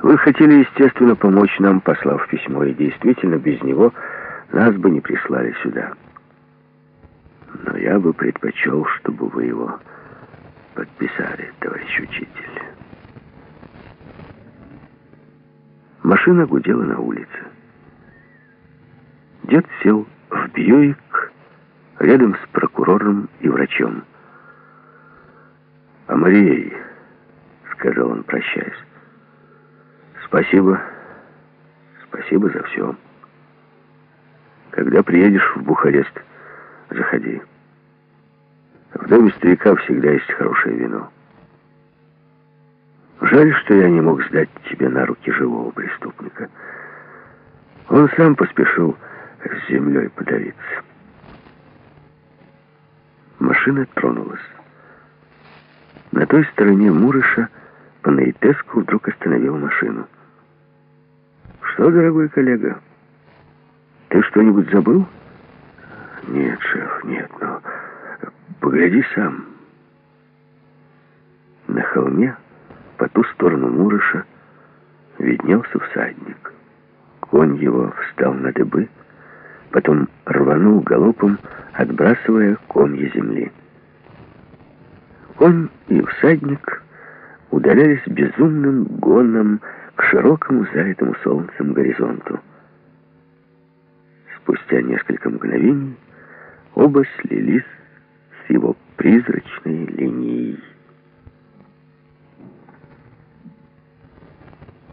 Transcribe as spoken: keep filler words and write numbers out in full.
Вы хотели, естественно, помочь нам, послав письмо, и действительно без него нас бы не прислали сюда. Но я бы предпочел, чтобы вы его подписали, товарищ учитель. Машина гудела на улице. Дед сел в Бьюик рядом с прокурором и врачом. «А Марией», — сказал он, прощаясь, — «спасибо, спасибо за все. Когда приедешь в Бухарест, заходи. В доме старика всегда есть хорошее вино. Жаль, что я не мог сдать тебе на руки живого преступника. Он сам поспешил с землей подавиться». Машина тронулась. На той стороне Мурыша Панаитеску вдруг остановил машину. «Что, дорогой коллега, ты что-нибудь забыл?» «Нет, шеф, нет, но погляди сам». На холме по ту сторону Мурыша виднелся всадник. Конь его встал на дыбы, потом рванул галопом, отбрасывая комья земли. Конь и всадник удалялись безумным гоном к широкому, залитому солнцем горизонту. Спустя несколько мгновений оба слились с его призрачной линией.